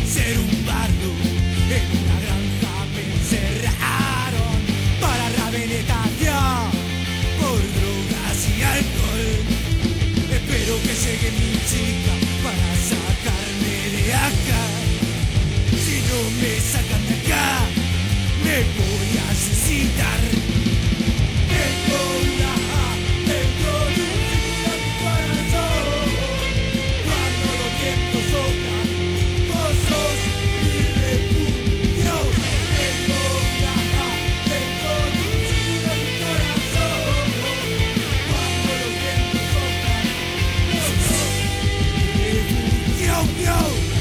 ser un bardo. En una granja me encerraron para rehabilitación por drogas y alcohol. Espero que llegue mi chica para sacarme de acá. Si no me sacan de acá, me voy a suicidar. Tengo una A dentro de un tiro en mi corazón. Cuando los vientos soplan, vos sos mi refugio. Tengo una A dentro de un tiro en mi corazón. Cuando los vientos soplan, vos sos mi refugio.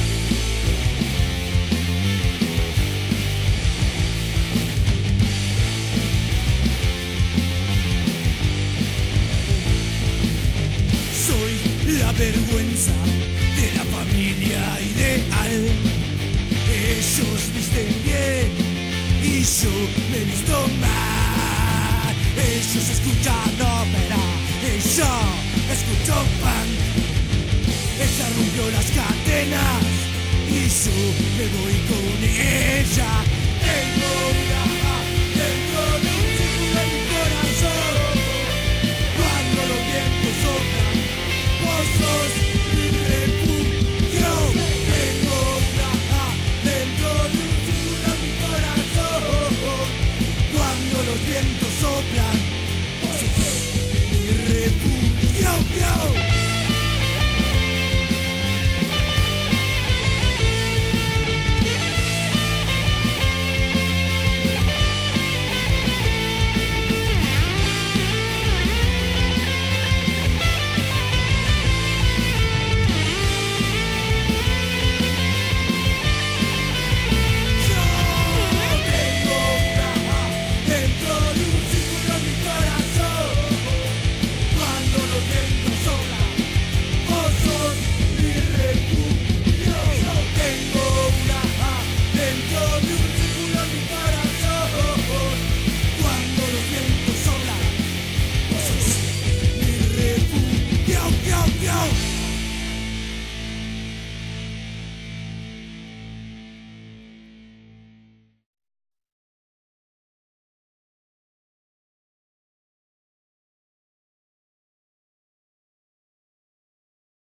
Soy la vergüenza de la familia ideal. Ellos visten bien y yo me visto mal. Ellos escuchan ópera y yo escucho punk. Ella rompió las cadenas y yo me voy con ella.